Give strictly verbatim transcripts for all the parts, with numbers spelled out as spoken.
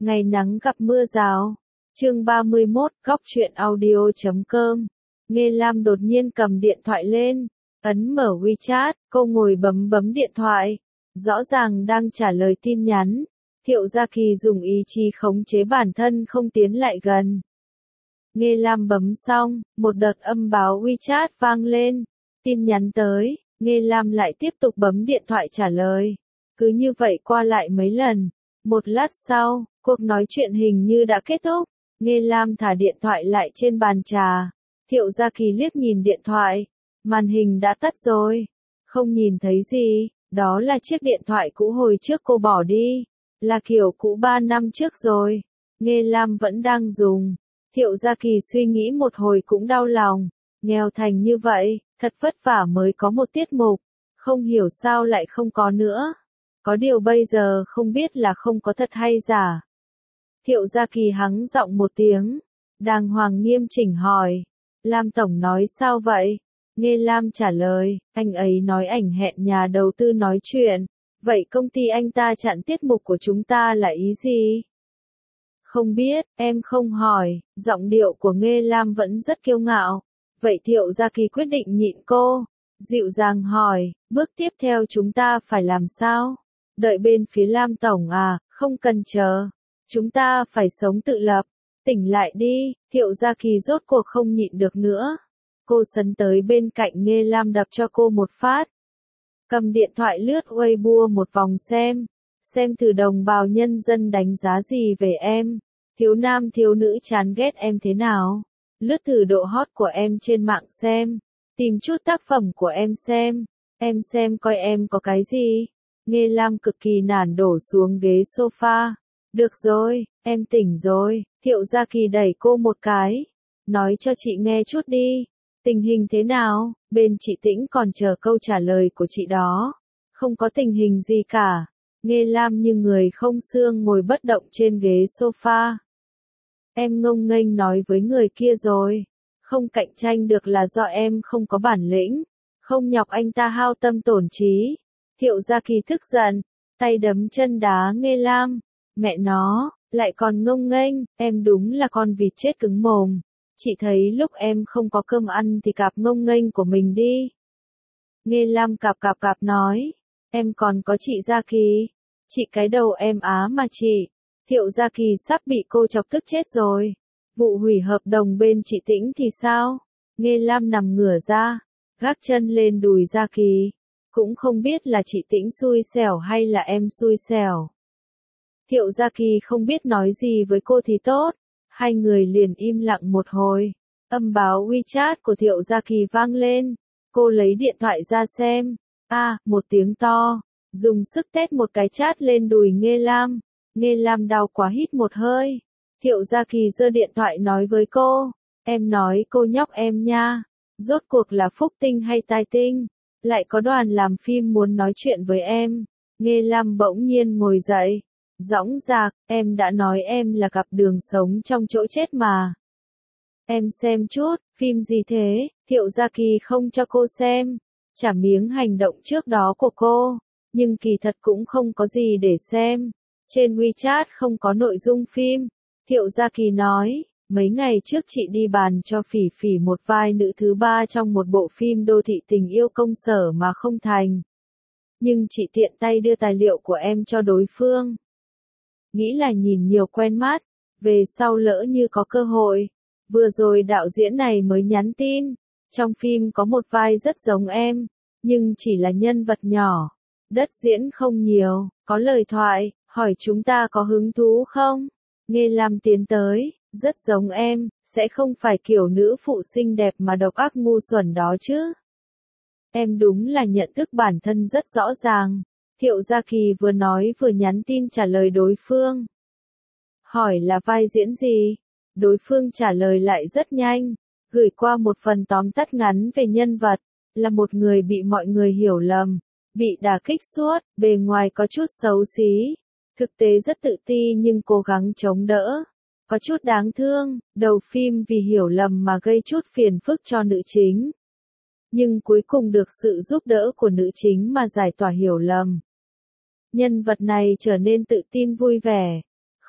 Ngày nắng gặp mưa rào. Chương ba mươi mốt, góc truyện audio chấm com. Nghe Lam đột nhiên cầm điện thoại lên, ấn mở WeChat, cô ngồi bấm bấm điện thoại. Rõ ràng đang trả lời tin nhắn. Thiệu Gia Kỳ dùng ý chí khống chế bản thân không tiến lại gần. Nghe Lam bấm xong, một đợt âm báo WeChat vang lên. Tin nhắn tới, Nghe Lam lại tiếp tục bấm điện thoại trả lời. Cứ như vậy qua lại mấy lần. Một lát sau, cuộc nói chuyện hình như đã kết thúc. Nghe Lam thả điện thoại lại trên bàn trà. Thiệu Gia Kỳ liếc nhìn điện thoại. Màn hình đã tắt rồi. Không nhìn thấy gì, đó là chiếc điện thoại cũ hồi trước cô bỏ đi. Là kiểu cũ ba năm trước rồi. Nghe Lam vẫn đang dùng. Thiệu Gia Kỳ suy nghĩ một hồi cũng đau lòng. Nghèo thành như vậy, thật vất vả mới có một tiết mục. Không hiểu sao lại không có nữa. Có điều bây giờ không biết là không có thật hay giả. Thiệu Gia Kỳ hắng giọng một tiếng. Đàng hoàng nghiêm chỉnh hỏi. Lam Tổng nói sao vậy? Nghe Lam trả lời, anh ấy nói ảnh hẹn nhà đầu tư nói chuyện. Vậy công ty anh ta chặn tiết mục của chúng ta là ý gì? Không biết, em không hỏi. Giọng điệu của Nghe Lam vẫn rất kiêu ngạo. Vậy Thiệu Gia Kỳ quyết định nhịn cô. Dịu dàng hỏi, bước tiếp theo chúng ta phải làm sao? Đợi bên phía Lam Tổng à, không cần chờ. Chúng ta phải sống tự lập. Tỉnh lại đi, Thiệu Gia Kỳ rốt cuộc không nhịn được nữa. Cô sấn tới bên cạnh Nghe Lam đập cho cô một phát. Cầm điện thoại lướt Weibo một vòng xem. Xem từ đồng bào nhân dân đánh giá gì về em. Thiếu nam thiếu nữ chán ghét em thế nào. Lướt thử độ hot của em trên mạng xem. Tìm chút tác phẩm của em xem. Em xem coi em có cái gì. Nghe Lam cực kỳ nản đổ xuống ghế sofa. Được rồi, em tỉnh rồi. Thiệu Gia Kỳ đẩy cô một cái. Nói cho chị nghe chút đi. Tình hình thế nào? Bên chị Tĩnh còn chờ câu trả lời của chị đó. Không có tình hình gì cả. Nghe Lam như người không xương ngồi bất động trên ghế sofa. Em ngông nghênh nói với người kia rồi. Không cạnh tranh được là do em không có bản lĩnh. Không nhọc anh ta hao tâm tổn trí. Thiệu Gia Kỳ tức giận. Tay đấm chân đá Nghe Lam. Mẹ nó, lại còn ngông nghênh. Em đúng là con vịt chết cứng mồm. Chị thấy lúc em không có cơm ăn thì cạp ngông nghênh của mình đi. Nghe Lam cạp cạp cạp nói. Em còn có chị Gia Kỳ. Chị cái đầu em á mà chị. Thiệu Gia Kỳ sắp bị cô chọc tức chết rồi. Vụ hủy hợp đồng bên chị Tĩnh thì sao? Nghe Lam nằm ngửa ra. Gác chân lên đùi Gia Kỳ. Cũng không biết là chị Tĩnh xui xẻo hay là em xui xẻo. Thiệu Gia Kỳ không biết nói gì với cô thì tốt. Hai người liền im lặng một hồi. Âm báo WeChat của Thiệu Gia Kỳ vang lên. Cô lấy điện thoại ra xem. A, à, một tiếng to. Dùng sức tét một cái chát lên đùi Nghe Lam. Nghe Lam đau quá hít một hơi. Thiệu Gia Kỳ giơ điện thoại nói với cô. Em nói cô nhóc em nha. Rốt cuộc là phúc tinh hay tai tinh? Lại có đoàn làm phim muốn nói chuyện với em. Nghe Lam bỗng nhiên ngồi dậy. Dõng dạc, em đã nói em là gặp đường sống trong chỗ chết mà. Em xem chút, phim gì thế? Thiệu Gia Kỳ không cho cô xem. Trả miếng hành động trước đó của cô. Nhưng kỳ thật cũng không có gì để xem. Trên WeChat không có nội dung phim. Thiệu Gia Kỳ nói, mấy ngày trước chị đi bàn cho Phỉ Phỉ một vai nữ thứ ba trong một bộ phim đô thị tình yêu công sở mà không thành. Nhưng chị tiện tay đưa tài liệu của em cho đối phương. Nghĩ là nhìn nhiều quen mắt, về sau lỡ như có cơ hội. Vừa rồi đạo diễn này mới nhắn tin, trong phim có một vai rất giống em, nhưng chỉ là nhân vật nhỏ, đất diễn không nhiều, có lời thoại, hỏi chúng ta có hứng thú không? Nghe Lam tiến tới, rất giống em, sẽ không phải kiểu nữ phụ xinh đẹp mà độc ác ngu xuẩn đó chứ. Em đúng là nhận thức bản thân rất rõ ràng. Thiệu Gia Kỳ vừa nói vừa nhắn tin trả lời đối phương. Hỏi là vai diễn gì? Đối phương trả lời lại rất nhanh, gửi qua một phần tóm tắt ngắn về nhân vật, là một người bị mọi người hiểu lầm, bị đả kích suốt, bề ngoài có chút xấu xí, thực tế rất tự ti nhưng cố gắng chống đỡ, có chút đáng thương, đầu phim vì hiểu lầm mà gây chút phiền phức cho nữ chính. Nhưng cuối cùng được sự giúp đỡ của nữ chính mà giải tỏa hiểu lầm. Nhân vật này trở nên tự tin vui vẻ,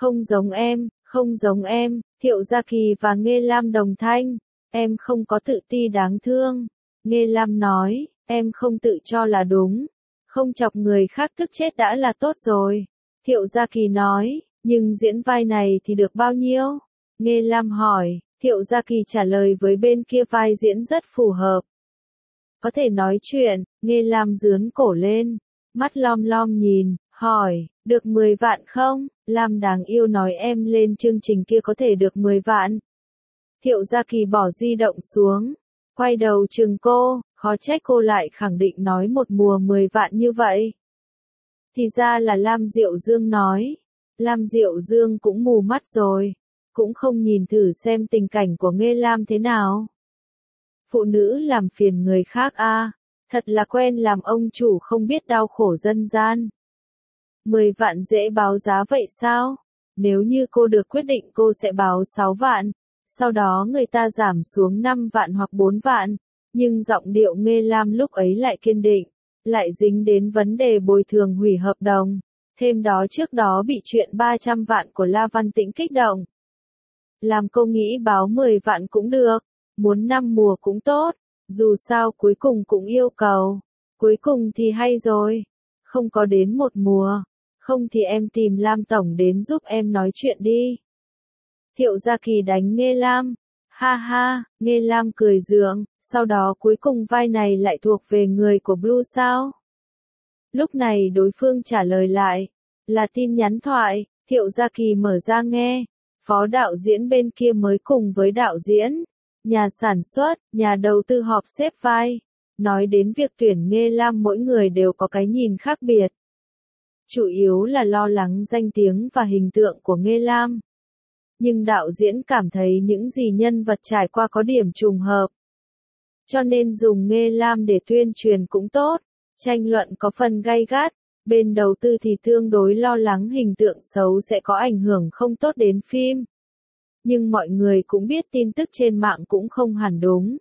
Không giống em, không giống em, Thiệu Gia Kỳ và Nghê Lam đồng thanh. Em không có tự ti đáng thương. Nghê Lam nói, em không tự cho là đúng. Không chọc người khác tức chết đã là tốt rồi. Thiệu Gia Kỳ nói, nhưng diễn vai này thì được bao nhiêu? Nghê Lam hỏi, Thiệu Gia Kỳ trả lời với bên kia vai diễn rất phù hợp. Có thể nói chuyện, Nghê Lam dướn cổ lên, mắt lom lom nhìn, hỏi, được mười vạn không? Lam đáng yêu nói em lên chương trình kia có thể được mười vạn. Thiệu Gia Kỳ bỏ di động xuống, quay đầu chừng cô, khó trách cô lại khẳng định nói một mùa mười vạn như vậy. Thì ra là Lam Diệu Dương nói. Lam Diệu Dương cũng mù mắt rồi, cũng không nhìn thử xem tình cảnh của Nghê Lam thế nào. Phụ nữ làm phiền người khác a, à, thật là quen làm ông chủ không biết đau khổ dân gian. Mười vạn dễ báo giá vậy sao? Nếu như cô được quyết định cô sẽ báo sáu vạn, sau đó người ta giảm xuống năm vạn hoặc bốn vạn, nhưng giọng điệu Nghê Lam lúc ấy lại kiên định, lại dính đến vấn đề bồi thường hủy hợp đồng, thêm đó trước đó bị chuyện ba trăm vạn của La Văn Tĩnh kích động. Làm cô nghĩ báo mười vạn cũng được, muốn năm mùa cũng tốt, dù sao cuối cùng cũng yêu cầu, cuối cùng thì hay rồi, không có đến một mùa, không thì em tìm Lam Tổng đến giúp em nói chuyện đi. Thiệu Gia Kỳ đánh Nghê Lam, ha ha, Nghê Lam cười gượng, sau đó cuối cùng vai này lại thuộc về người của Blue sao? Lúc này đối phương trả lời lại, là tin nhắn thoại, Thiệu Gia Kỳ mở ra nghe, phó đạo diễn bên kia mới cùng với đạo diễn, nhà sản xuất, nhà đầu tư họp xếp vai, nói đến việc tuyển Nghê Lam mỗi người đều có cái nhìn khác biệt. Chủ yếu là lo lắng danh tiếng và hình tượng của Nghê Lam. Nhưng đạo diễn cảm thấy những gì nhân vật trải qua có điểm trùng hợp. Cho nên dùng Nghê Lam để tuyên truyền cũng tốt, tranh luận có phần gay gắt, bên đầu tư thì tương đối lo lắng hình tượng xấu sẽ có ảnh hưởng không tốt đến phim. Nhưng mọi người cũng biết tin tức trên mạng cũng không hẳn đúng.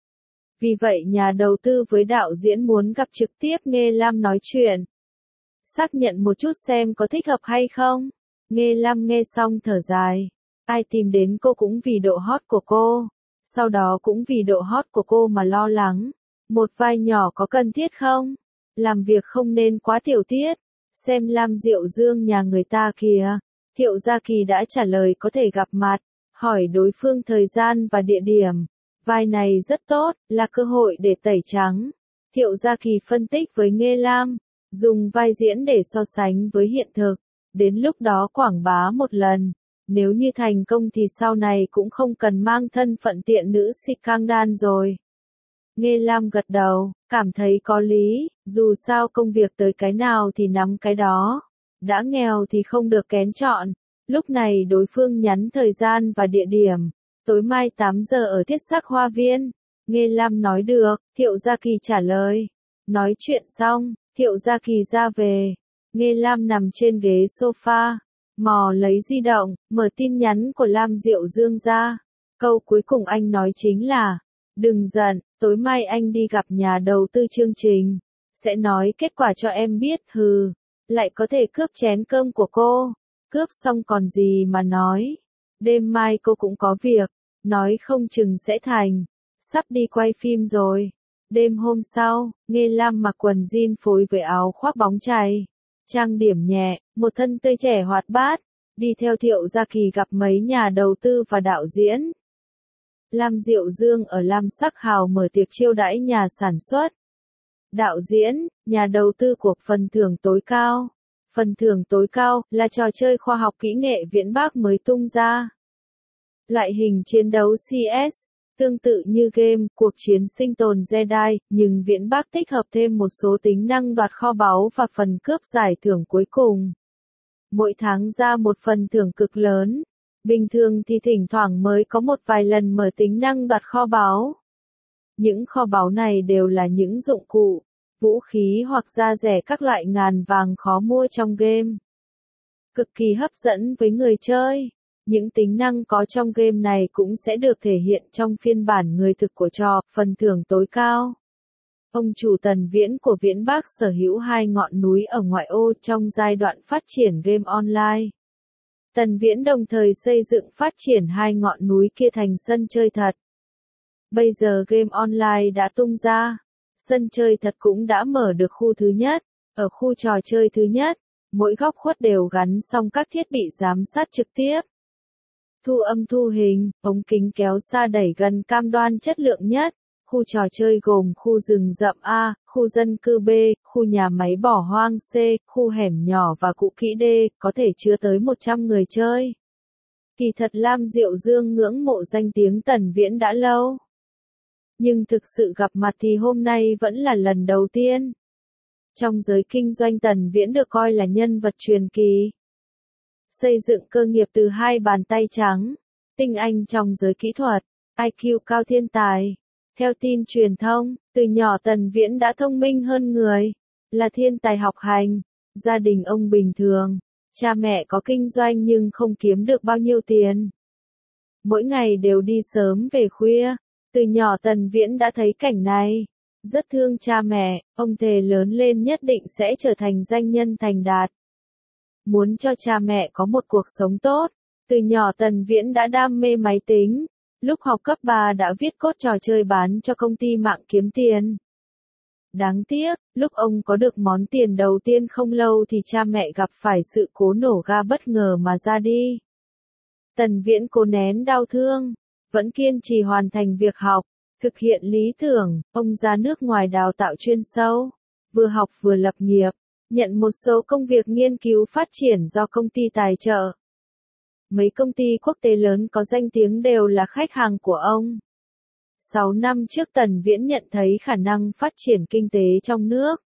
Vì vậy nhà đầu tư với đạo diễn muốn gặp trực tiếp Nghê Lam nói chuyện. Xác nhận một chút xem có thích hợp hay không. Nghê Lam nghe xong thở dài. Ai tìm đến cô cũng vì độ hot của cô. Sau đó cũng vì độ hot của cô mà lo lắng. Một vai nhỏ có cần thiết không? Làm việc không nên quá tiểu tiết. Xem Lam Diệu Dương nhà người ta kìa. Thiệu Gia Kỳ đã trả lời có thể gặp mặt. Hỏi đối phương thời gian và địa điểm. Vai này rất tốt, là cơ hội để tẩy trắng. Thiệu Gia Kỳ phân tích với Nghê Lam. Dùng vai diễn để so sánh với hiện thực. Đến lúc đó quảng bá một lần. Nếu như thành công thì sau này cũng không cần mang thân phận tiện nữ scandal rồi. Nghê Lam gật đầu, cảm thấy có lý, dù sao công việc tới cái nào thì nắm cái đó. Đã nghèo thì không được kén chọn. Lúc này đối phương nhắn thời gian và địa điểm. Tối mai tám giờ ở Thiết Sắc Hoa Viên. Nghê Lam nói được, Thiệu Gia Kỳ trả lời. Nói chuyện xong, Thiệu Gia Kỳ ra về. Nghê Lam nằm trên ghế sofa. Mò lấy di động, mở tin nhắn của Lam Diệu Dương ra. Câu cuối cùng anh nói chính là, đừng giận, tối mai anh đi gặp nhà đầu tư chương trình. Sẽ nói kết quả cho em biết, hừ. Lại có thể cướp chén cơm của cô. Cướp xong còn gì mà nói. Đêm mai cô cũng có việc. Nói không chừng sẽ thành. Sắp đi quay phim rồi. Đêm hôm sau, Nghê Lam mặc quần jean phối với áo khoác bóng chày. Trang điểm nhẹ, một thân tươi trẻ hoạt bát. Đi theo Thiệu Gia Kỳ gặp mấy nhà đầu tư và đạo diễn. Lam Diệu Dương ở Lam Sắc Hào mở tiệc chiêu đãi nhà sản xuất. Đạo diễn, nhà đầu tư cuộc phần thưởng tối cao. Phần thưởng tối cao là trò chơi khoa học kỹ nghệ Viễn Bắc mới tung ra. Loại hình chiến đấu xê ét, tương tự như game Cuộc chiến sinh tồn Jedi, nhưng Viễn Bắc tích hợp thêm một số tính năng đoạt kho báu và phần cướp giải thưởng cuối cùng. Mỗi tháng ra một phần thưởng cực lớn. Bình thường thì thỉnh thoảng mới có một vài lần mở tính năng đoạt kho báu. Những kho báu này đều là những dụng cụ, vũ khí hoặc da rẻ các loại ngàn vàng khó mua trong game. Cực kỳ hấp dẫn với người chơi. Những tính năng có trong game này cũng sẽ được thể hiện trong phiên bản người thực của trò, phần thưởng tối cao. Ông chủ Tần Viễn của Viễn Bắc sở hữu hai ngọn núi ở ngoại ô trong giai đoạn phát triển game online. Tần Viễn đồng thời xây dựng phát triển hai ngọn núi kia thành sân chơi thật. Bây giờ game online đã tung ra, sân chơi thật cũng đã mở được khu thứ nhất. Ở khu trò chơi thứ nhất, mỗi góc khuất đều gắn xong các thiết bị giám sát trực tiếp. Thu âm thu hình, ống kính kéo xa đẩy gần cam đoan chất lượng nhất. Khu trò chơi gồm khu rừng rậm A, khu dân cư B, khu nhà máy bỏ hoang C, khu hẻm nhỏ và cũ kỹ D, có thể chứa tới một trăm người chơi. Kỳ thật Lam Diệu Dương ngưỡng mộ danh tiếng Tần Viễn đã lâu. Nhưng thực sự gặp mặt thì hôm nay vẫn là lần đầu tiên. Trong giới kinh doanh Tần Viễn được coi là nhân vật truyền kỳ. Xây dựng cơ nghiệp từ hai bàn tay trắng, tinh anh trong giới kỹ thuật, i kiu cao thiên tài. Theo tin truyền thông, từ nhỏ Tần Viễn đã thông minh hơn người, là thiên tài học hành, gia đình ông bình thường, cha mẹ có kinh doanh nhưng không kiếm được bao nhiêu tiền. Mỗi ngày đều đi sớm về khuya, từ nhỏ Tần Viễn đã thấy cảnh này, rất thương cha mẹ, ông thề lớn lên nhất định sẽ trở thành danh nhân thành đạt. Muốn cho cha mẹ có một cuộc sống tốt, từ nhỏ Tần Viễn đã đam mê máy tính. Lúc học cấp ba đã viết code trò chơi bán cho công ty mạng kiếm tiền. Đáng tiếc, lúc ông có được món tiền đầu tiên không lâu thì cha mẹ gặp phải sự cố nổ ga bất ngờ mà ra đi. Tần Viễn cố nén đau thương, vẫn kiên trì hoàn thành việc học, thực hiện lý tưởng, ông ra nước ngoài đào tạo chuyên sâu, vừa học vừa lập nghiệp, nhận một số công việc nghiên cứu phát triển do công ty tài trợ. Mấy công ty quốc tế lớn có danh tiếng đều là khách hàng của ông. Sáu năm trước Tần Viễn nhận thấy khả năng phát triển kinh tế trong nước.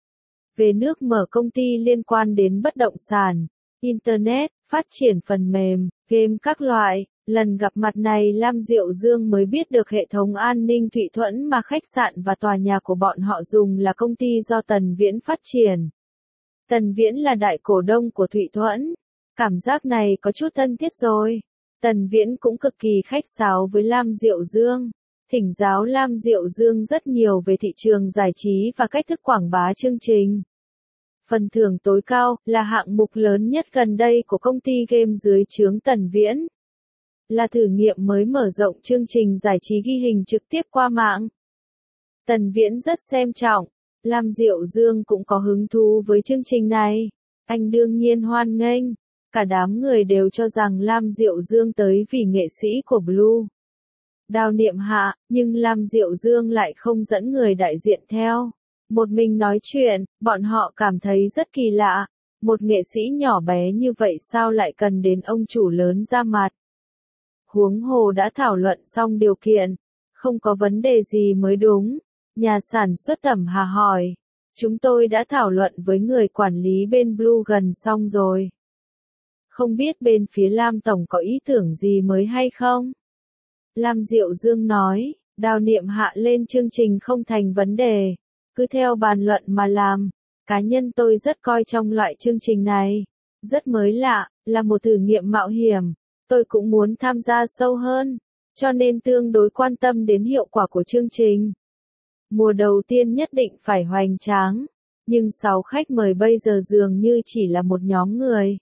Về nước mở công ty liên quan đến bất động sản, Internet, phát triển phần mềm, game các loại. Lần gặp mặt này Lam Diệu Dương mới biết được hệ thống an ninh Thụy Thuẫn mà khách sạn và tòa nhà của bọn họ dùng là công ty do Tần Viễn phát triển. Tần Viễn là đại cổ đông của Thụy Thuẫn. Cảm giác này có chút thân thiết rồi. Tần Viễn cũng cực kỳ khách sáo với Lam Diệu Dương. Thỉnh giáo Lam Diệu Dương rất nhiều về thị trường giải trí và cách thức quảng bá chương trình. Phần thưởng tối cao là hạng mục lớn nhất gần đây của công ty game dưới trướng Tần Viễn. Là thử nghiệm mới mở rộng chương trình giải trí ghi hình trực tiếp qua mạng. Tần Viễn rất xem trọng. Lam Diệu Dương cũng có hứng thú với chương trình này. Anh đương nhiên hoan nghênh. Cả đám người đều cho rằng Lam Diệu Dương tới vì nghệ sĩ của Blue. Đào Niệm Hạ, nhưng Lam Diệu Dương lại không dẫn người đại diện theo. Một mình nói chuyện, bọn họ cảm thấy rất kỳ lạ. Một nghệ sĩ nhỏ bé như vậy sao lại cần đến ông chủ lớn ra mặt. Huống hồ đã thảo luận xong điều kiện. Không có vấn đề gì mới đúng. Nhà sản xuất Thẩm Hà hỏi. Chúng tôi đã thảo luận với người quản lý bên Blue gần xong rồi. Không biết bên phía Lam Tổng có ý tưởng gì mới hay không? Lam Diệu Dương nói, Đào Niệm Hạ lên chương trình không thành vấn đề. Cứ theo bàn luận mà làm. Cá nhân tôi rất coi trọng loại chương trình này. Rất mới lạ, là một thử nghiệm mạo hiểm. Tôi cũng muốn tham gia sâu hơn. Cho nên tương đối quan tâm đến hiệu quả của chương trình. Mùa đầu tiên nhất định phải hoành tráng. Nhưng sáu khách mời bây giờ dường như chỉ là một nhóm người.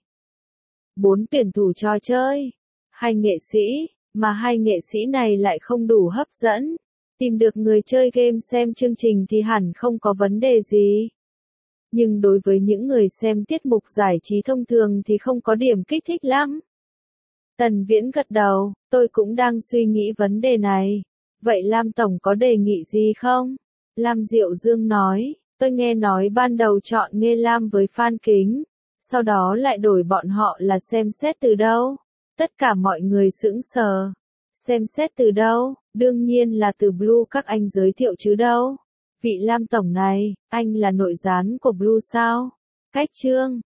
Bốn tuyển thủ trò chơi. Hai nghệ sĩ. Mà hai nghệ sĩ này lại không đủ hấp dẫn. Tìm được người chơi game xem chương trình thì hẳn không có vấn đề gì. Nhưng đối với những người xem tiết mục giải trí thông thường thì không có điểm kích thích lắm. Tần Viễn gật đầu, tôi cũng đang suy nghĩ vấn đề này. Vậy Lam Tổng có đề nghị gì không? Lam Diệu Dương nói, tôi nghe nói ban đầu chọn Nghê Lam với fan kính. Sau đó lại đổi bọn họ là xem xét từ đâu? Tất cả mọi người sững sờ. Xem xét từ đâu? Đương nhiên là từ Blue các anh giới thiệu chứ đâu. Vị Lam Tổng này, anh là nội gián của Blue sao? Cách chương